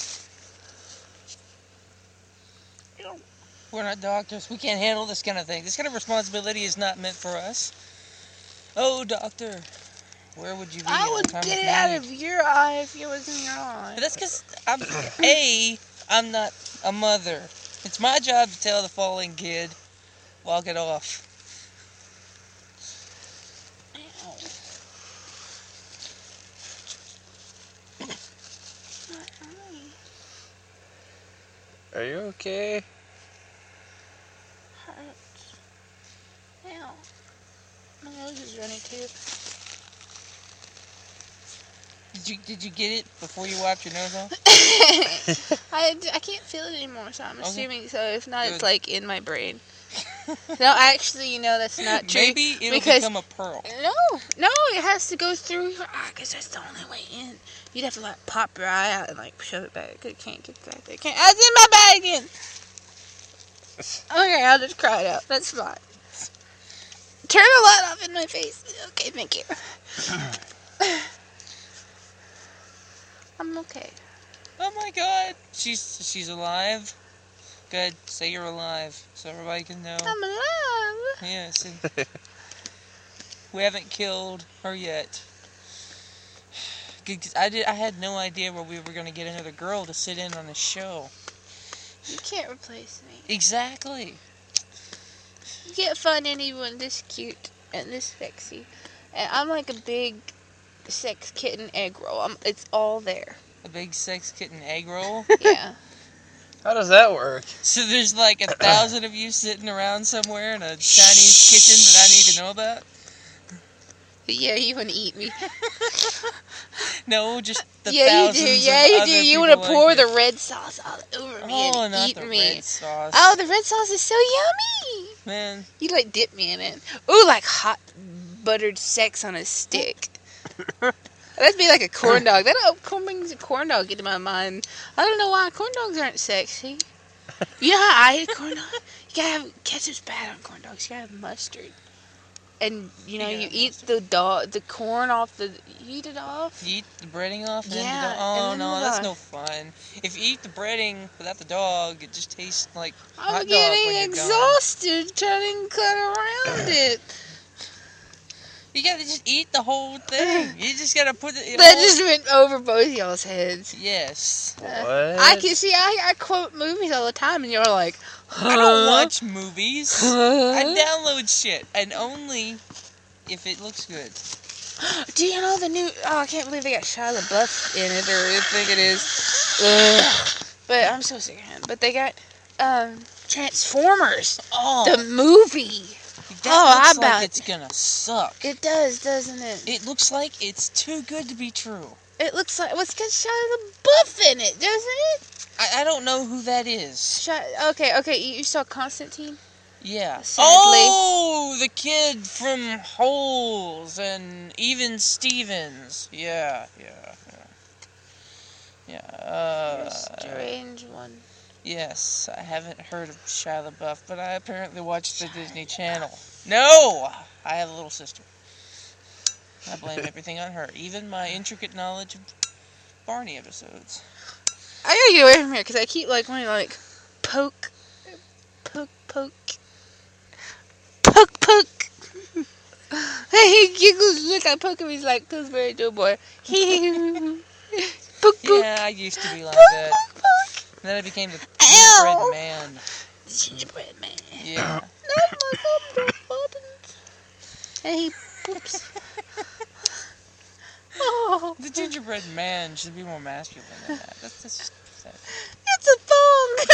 E: We're not doctors. We can't handle this kind of thing. This kind of responsibility is not meant for us. Oh, doctor. Where would you be?
D: I
E: in a
D: would
E: time
D: get
E: of
D: it out
E: need?
D: of your eye if it was in your eye.
E: But that's because I'm not a mother. It's my job to tell the falling kid, walk it off.
B: Are you okay?
D: Hurts. Ow. My nose is running too.
E: Did you get it before you wiped your nose off?
D: I can't feel it anymore, so I'm
E: Okay.
D: assuming so. If not, it's
E: Good.
D: like in my brain. No, actually, that's not true.
E: Maybe it'll
D: because-
E: become a pearl.
D: No, it has to go through your eye because that's the only way in. You'd have to like pop your eye out and like shove it back. It can't get back there. It's in my bag again. Okay, I'll just cry it out. That's fine. Turn the light off in my face. Okay, thank you. I'm okay.
E: Oh my God, she's alive. Good, say you're alive so everybody can know.
D: I'm alive.
E: Yes. And we haven't killed her yet. 'Cause I had no idea where we were gonna get another girl to sit in on the show.
D: You can't replace me.
E: Exactly.
D: You can't find anyone this cute and this sexy. And I'm like a big sex kitten egg roll. It's all there.
E: A big sex kitten egg roll.
D: Yeah.
B: How does that work?
E: So there's like 1,000 of you sitting around somewhere in a Chinese kitchen that I need to know about?
D: Yeah, you want to eat me.
E: No, just the
D: Yeah, you
E: thousands
D: do.
E: of
D: Yeah, you
E: other
D: do. You
E: people
D: want to pour
E: like
D: the
E: it.
D: red sauce all over me
E: Oh,
D: and
E: not
D: eat
E: the
D: me.
E: red sauce.
D: Oh, the red sauce is so yummy.
E: Man,
D: You like dip me in it. Ooh, like hot buttered sex on a stick. That'd be like a corn dog. Corn brings a corn dog into my mind. I don't know why corn dogs aren't sexy. You know how I eat a corn dog? You gotta have ketchup's bad on corn dogs. You gotta have mustard. and you eat the corn off you eat it off.
C: You eat the breading off?
D: Yeah.
C: Oh no, that's no fun. If you eat the breading without the dog, it just tastes like hot dog when you're
D: getting exhausted trying to cut around it.
C: You gotta just eat the whole thing. You just gotta put it.
D: That just went over both y'all's heads.
C: Yes.
B: What?
D: I can see. I quote movies all the time, and you're like, huh?
C: I don't watch movies. I download shit, and only if it looks good.
D: Do you know the new? Oh, I can't believe they got Shia LaBeouf in it, or I think it is. Ugh. But I'm so sick of him. But they got Transformers, the movie.
C: That looks like it's gonna suck.
D: It does, doesn't it?
C: It looks like it's too good to be true.
D: It looks like it's got Shia LaBeouf in it, doesn't it?
C: I don't know who that is.
D: Okay. You saw Constantine?
C: Yeah.
D: Sadly.
C: Oh, the kid from Holes and Even Stevens. Yeah.
D: Strange one.
C: Yes, I haven't heard of Shia LaBeouf, but I apparently watch the Disney Channel. No! I have a little sister. I blame everything on her, even my intricate knowledge of Barney episodes.
D: I gotta get away from here, because I keep, wanting to, poke. He giggles, look, I poke him, he's like, Pillsbury Doughboy. Poke.
C: Yeah, I used to be like that. And then I became the gingerbread man.
D: The gingerbread man.
C: Yeah.
D: And he poops. Oh.
C: The gingerbread man should be more masculine than that. That's just pathetic.
D: It's a thong.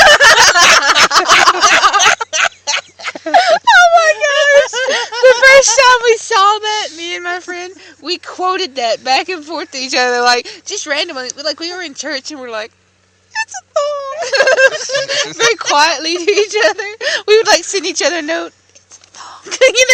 D: Oh my gosh. The first time we saw that, me and my friend, we quoted that back and forth to each other, just randomly. We were in church and we're like, it's a thong. Very quietly to each other. We would send each other a note. It's a thong.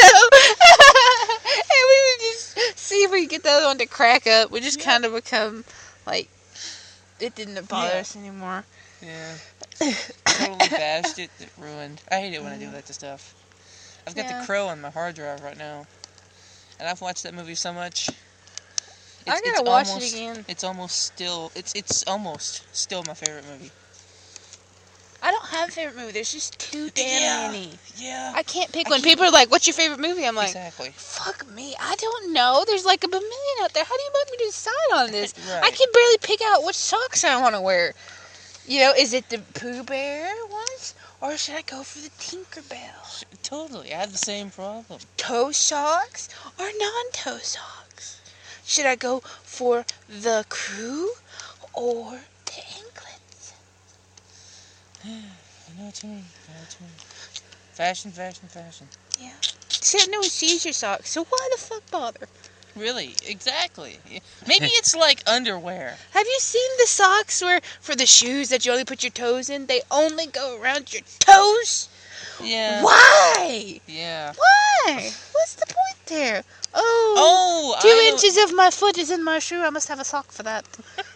D: And we would just see if we could get the other one to crack up. We just kind of become it didn't bother us anymore.
C: Yeah. Totally bashed it. It ruined. I hate it when I do that to stuff. I've got The Crow on my hard drive right now. And I've watched that movie so much.
D: I gotta watch it again.
C: It's almost still my favorite movie.
D: I don't have a favorite movie. There's just too damn many.
C: Yeah.
D: I can't pick one. People are like, what's your favorite movie? I'm like,
C: exactly.
D: Fuck me. I don't know. There's a million out there. How do you want me to decide on this?
C: Right.
D: I can barely pick out which socks I want to wear. Is it the Pooh Bear ones? Or should I go for the Tinkerbell?
C: Totally. I have the same problem.
D: Toe socks or non-toe socks? Should I go for the Crew or the anklets?
C: I know what you mean. Fashion.
D: Yeah. Except no one sees your socks, so why the fuck bother?
C: Really, exactly. Maybe it's like underwear.
D: Have you seen the socks where, for the shoes that you only put your toes in, they only go around your toes?
C: Yeah.
D: Why?
C: Yeah.
D: Why? What's the point there?
C: Oh,
D: 2 inches of my foot is in my shoe. I must have a sock for that.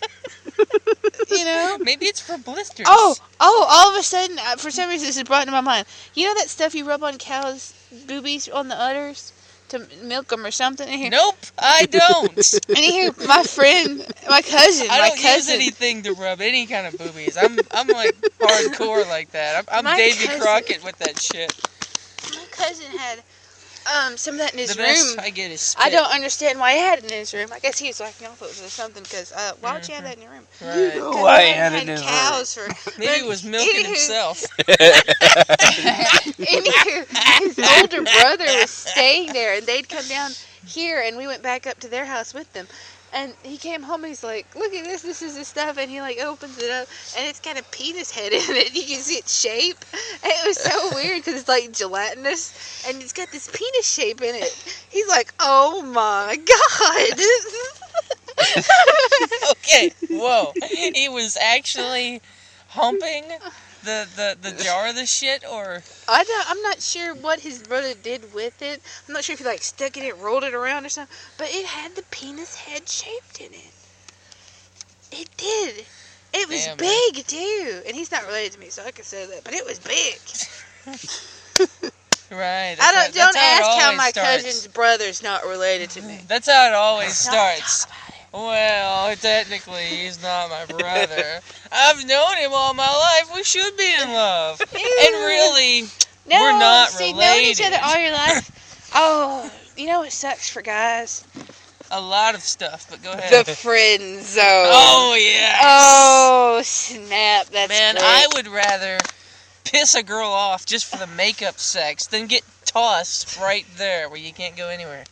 C: Maybe it's for blisters.
D: Oh, all of a sudden, for some reason, this is brought into my mind. You know that stuff you rub on cows' boobies, on the udders? To milk them or something?
C: Nope, I don't.
D: And here, my friend, my cousin.
C: I don't use anything to rub any kind of boobies. I'm like hardcore like that. I'm Davy Crockett with that shit.
D: My cousin had some of that in his room.
C: The best I get is spit.
D: I don't understand why he had it in his room. I guess he was whacking off it or something. Because why would you have that in your room?
C: Right.
B: Why he had it in his room?
C: Maybe he was milking himself.
D: His older brother was staying there, and they'd come down here, and we went back up to their house with them. And he came home and he's like, look at this is the stuff. And he opens it up and it's got a penis head in it. You can see its shape. And it was so weird because it's gelatinous and it's got this penis shape in it. He's like, oh my God.
C: Okay, whoa. He was actually humping the jar of the shit, or
D: I'm not sure what his brother did with it. I'm not sure if he stuck it, rolled it around or something. But it had the penis head shaped in it. It did. It was big too. And he's not related to me, so I can say that. But it was big.
C: Right.
D: Don't ask how my
C: starts.
D: cousin's brother's not related to me.
C: That's how it always
D: Don't
C: starts.
D: talk about it.
C: Well, technically, he's not my brother. I've known him all my life. We should be in love. And really,
D: No,
C: we're not
D: see,
C: related.
D: knowing each other all your life. Oh, you know what sucks for guys?
C: A lot of stuff, but go ahead.
D: The friend zone.
C: Oh, yeah.
D: Oh, snap. That's
C: Man,
D: great.
C: I would rather piss a girl off just for the makeup sex than get tossed right there where you can't go anywhere.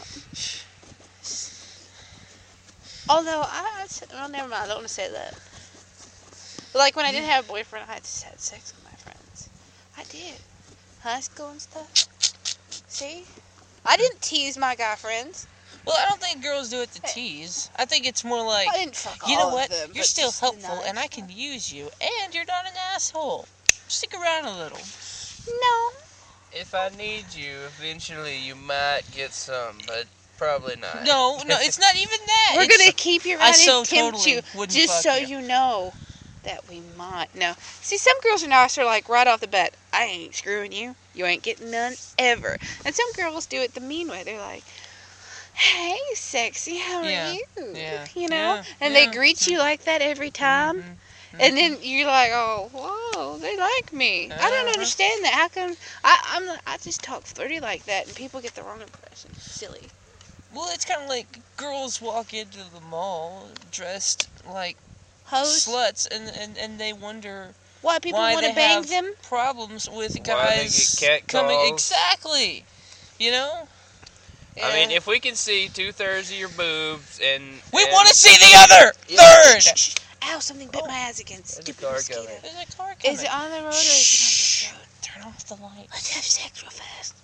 D: Although, well, never mind. I don't want to say that. But like, when I didn't have a boyfriend, I just had sex with my friends. I did. High school and stuff. See? I didn't tease my guy friends.
C: Well, I don't think girls do it to tease. I think it's more like,
D: I didn't fuck
C: you
D: all
C: know what,
D: of them,
C: you're
D: but
C: still
D: just
C: helpful
D: nice.
C: and I can use you, and you're not an asshole. Stick around a little.
D: No.
E: If I need you, eventually you might get some, but probably not.
C: No, it's not even that.
D: We're
C: It's-
D: going to keep you
C: I
D: around
C: so
D: and tempt
C: totally
D: you,
C: wouldn't
D: just
C: fuck
D: so you know that we might. No. See, some girls are nicer, like, right off the bat, I ain't screwing you. You ain't getting none, ever. And some girls do it the mean way. They're like, hey, sexy, how are
C: Yeah,
D: you?
C: yeah,
D: You know?
C: yeah,
D: And
C: yeah.
D: they greet you like that every time.
C: Mhm,
D: And then you're like, oh, whoa, they like me. I don't
C: Uh-huh.
D: understand that. How come I just talk flirty like that and people get the wrong impression? Silly.
C: Well, it's kind of like girls walk into the mall dressed like
D: Hoes.
C: sluts, and they wonder
D: Why people
C: why
D: want
C: they
D: to bang
C: have
D: them?
C: problems with
E: Why they
C: guys
E: get cat
C: coming.
E: calls.
C: Exactly. You know?
E: I mean, if we can see 2/3 of your boobs and...
C: We
E: and-
C: want to see the other
D: Shh,
C: third!
D: shh, shh. Ow, something bit my ass again.
E: There's a
D: Stupid
E: car
D: mosquito.
E: coming.
C: There's a car coming.
D: Is it on the road or is
C: Shh.
D: it on the road?
C: Turn off the light.
D: Let's have sex real fast.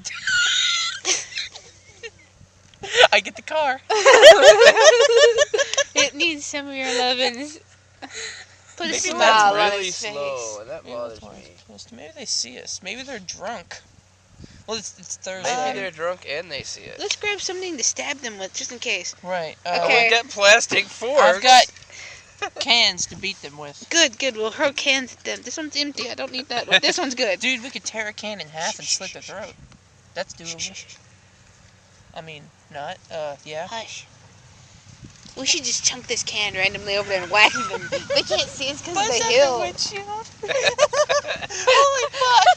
C: I get the car.
D: It needs some of your lovins. Put a
E: Maybe
D: smile
E: that's
D: on
E: really
D: his
E: slow,
D: face.
E: and that
C: Yeah,
E: bothers
C: that's why
E: me.
C: it's supposed to- Maybe they see us. Maybe they're drunk. Well, it's
E: Maybe
C: Thursday.
E: they're drunk and they see it.
D: Let's grab something to stab them with, just in case.
C: Right.
E: Oh,
D: Okay.
E: we got plastic forks.
C: I've got cans to beat them with.
D: Good. We'll throw cans at them. This one's empty. I don't need that one. This one's good.
C: Dude, we could tear a can in half and slit their throat. That's doable. I mean, not. Yeah.
D: Hush. We should just chunk this can randomly over there and whack them. They can't see us because of the hill.
C: Holy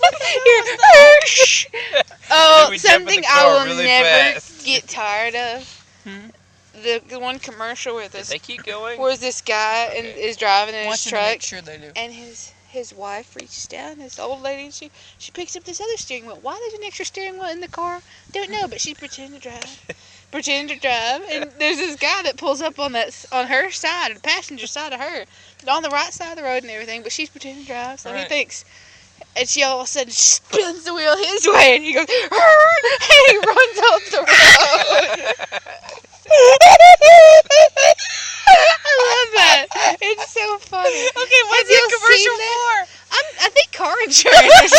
D: Oh,
E: Then we jump in
D: something
E: the
D: I
E: car
D: will
E: really
D: never
E: fast.
D: get tired of.
C: Hmm?
D: The one commercial where
E: Did
D: this
E: they keep going?
D: where this guy and
E: Okay.
D: is driving in his
C: Watching to make
D: truck,
C: sure they do.
D: and his wife reaches down, this old lady, and she picks up this other steering wheel. Why there's an extra steering wheel in the car? Don't know, but she's pretending to drive. And there's this guy that pulls up on her side, the passenger side of her, on the right side of the road and everything, but she's pretending to drive, so he
C: Right.
D: thinks. And she all of a sudden spins the wheel his way, and he goes, and he runs off the road. I love that. It's so funny.
C: Okay, what's
D: Have you
C: the commercial
D: seen that?
C: for?
D: I think car insurance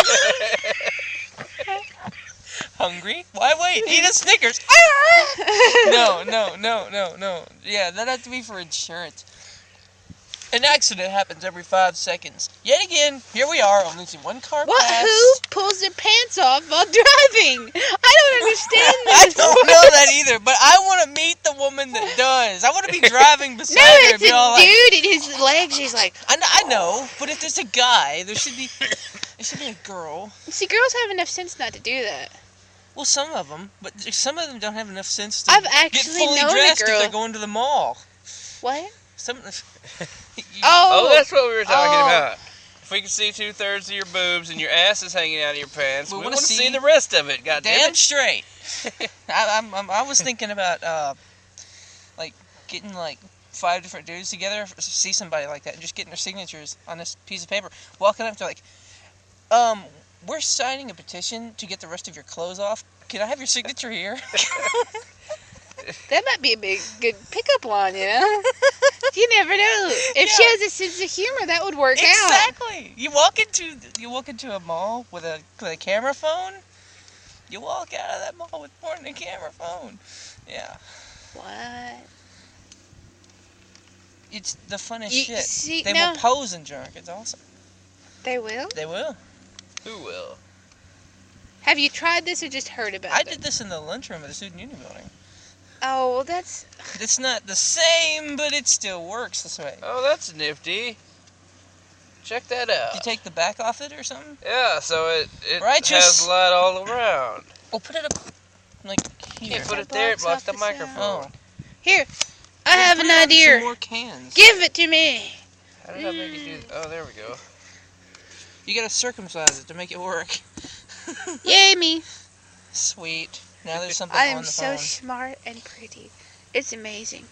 D: or something.
C: Hungry? Why wait? Eat a Snickers. No. Yeah, that has to be for insurance. An accident happens every 5 seconds. Yet again, here we are, only see one car
D: What?
C: pass.
D: Who pulls their pants off while driving? I don't understand
C: I
D: this.
C: don't know that either, but I want to meet the woman that does. I want to be driving beside
D: No,
C: her and
D: it's
C: be all
D: a
C: like,
D: dude in his legs. He's like,
C: I know, but if there's a guy, there should be a girl.
D: see, girls have enough sense not to do that.
C: Well, some of them, but some of them don't have enough sense to
D: I've
C: get
D: actually
C: fully
D: known a
C: dressed if
D: girl-
C: they're going to the mall.
D: What?
C: Some.
E: Oh, that's what we were talking
D: Oh.
E: about. If we can see 2/3 of your boobs and your ass is hanging out of your pants,
C: We
E: we
C: wanna
E: want to
C: see
E: see the rest of it. God damn
C: damn
E: it!
C: straight. I was thinking about like getting like 5 different dudes together, see somebody like that, and just getting their signatures on this piece of paper, walking up to like, we're signing a petition to get the rest of your clothes off. Can I have your signature here?
D: That might be a good pickup line, you know? You never know. If she
C: Yeah.
D: has a sense of humor, that would work out.
C: Exactly. You walk into a mall with a camera phone. You walk out of that mall with more than a camera phone. Yeah.
D: What?
C: It's the funnest
D: You-
C: shit.
D: see,
C: They
D: no.
C: will pose and drunk. It's awesome.
D: They will?
C: They will.
E: Who will?
D: Have you tried this or just heard about it?
C: I did this in the lunchroom at the Student Union building.
D: Oh, well, that's...
C: It's not the same, but it still works this way.
E: Oh, that's nifty. Check that out.
C: Did you take the back off it or something?
E: Yeah, so it
C: Righteous.
E: has light all around.
C: Well, put it up, like, here.
E: Can't put it there, it blocks the microphone.
C: Oh.
D: Here, I have an idea.
C: Some more cans.
D: Give it to me.
E: How did I make you do... Oh, there we go.
C: You gotta circumcise it to make it work.
D: Yay, me.
C: Sweet. Now there's something
D: I
C: on
D: am
C: the
D: so
C: phone.
D: smart and pretty. It's amazing.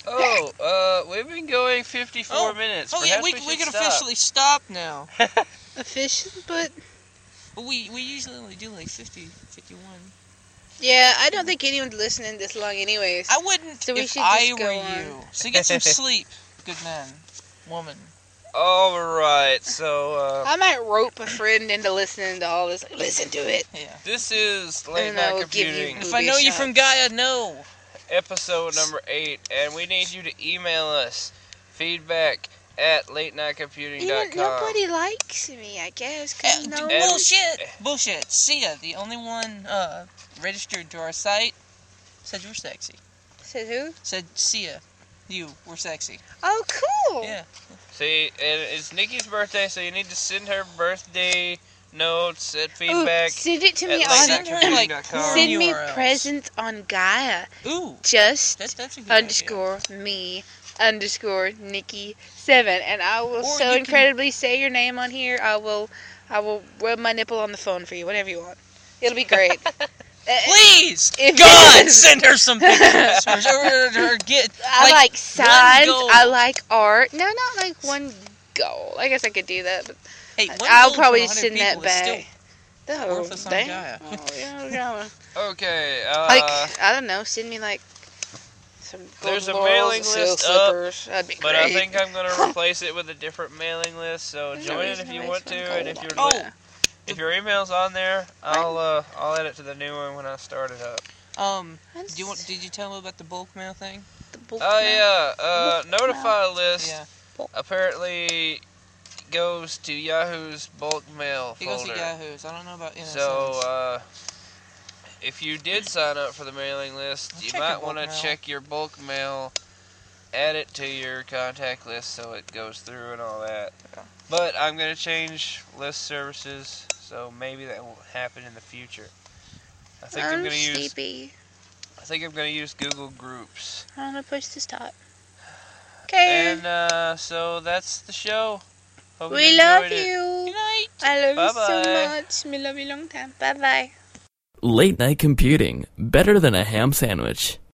E: Oh, we've been going 54 minutes.
C: Oh, yeah,
E: Perhaps
C: we can
E: should
C: officially stop now.
D: Official, but...
C: But we usually only do like 50, 51.
D: Yeah, I don't think anyone's listening this long anyways.
C: I wouldn't
D: So we
C: if
D: should
C: I
D: just
C: were
D: go
C: you.
D: on.
C: So get some sleep, good man, woman.
E: Alright, so,
D: I might rope a friend into listening to all this. Listen to it.
C: Yeah.
E: this is Late
D: And I
E: Night
D: will give you
E: Computing,
C: If I know you from Gaia, no.
E: episode number 8, and we need you to email us feedback at latenightcomputing.com.
D: Nobody likes me, I guess. 'Cause no one-
C: Bullshit. Sia, the only one registered to our site, said you were sexy.
D: Said who?
C: Said Sia, you were sexy.
D: Oh, cool.
C: Yeah.
E: See, and it's Nikki's birthday, so you need to send her birthday notes and
D: Ooh,
E: feedback.
D: send it to me
E: at
D: on...
E: latenightcomputing.com.
D: Send me
C: URLs.
D: presents on Gaia.
C: Ooh.
D: Just
C: That's a good
D: underscore me underscore Nikki 7, and I will
C: Or
D: so
C: you can-
D: incredibly say your name on here. I will rub my nipple on the phone for you, whatever you want. It'll be great.
C: Please,
D: If
C: God,
D: you-
C: send her some pictures. or get.
D: I like signs.
C: gold.
D: I like art. No, not like one goal. I guess I could do that, but
C: Hey, one
D: I'll
C: gold
D: probably
C: for 100
D: send that
C: people is still
D: back. Oh,
C: worthless on
D: damn.
C: Gaia.
D: Oh, yeah.
E: Okay,
D: Like, I don't know, send me like some
E: there's a
D: gold
E: mailing
D: laurels, silk
E: list up,
D: slippers. That'd be
E: but
D: great.
E: I think I'm going to replace it with a different mailing list, so
D: There's
E: join
D: no
E: it
D: reason
E: if you
D: to
E: want
D: waste
E: to,
D: my
E: and if
D: gold
E: you're
D: on
C: Oh.
D: that.
E: if your email's on there, I'll add it to the new one when I start it up.
C: Did you tell me about the bulk mail thing?
D: The bulk
E: Oh
D: mail.
E: yeah,
D: Bulk
E: notify list
C: Yeah.
E: apparently goes to Yahoo's bulk mail
C: It goes
E: folder.
C: to Yahoo's. I don't know about NSN's.
E: So if you did sign up for the mailing list,
C: I'll
E: you
C: check
E: might
C: your bulk
E: want to
C: mail.
E: check your bulk mail, add it to your contact list so it goes through and all that.
C: Okay.
E: But I'm going to change list services, so maybe that won't happen in the future. I think I'm going to use
D: sleepy.
E: I think I'm going to use Google Groups.
D: I'm gonna push the stop. Okay.
E: And so that's the show. Hope
D: We
E: you
D: love
E: enjoyed it.
D: you.
C: Good night.
D: I love you so
E: Bye-bye.
D: much. We love you long time. Bye bye.
A: Late night computing, better than a ham sandwich.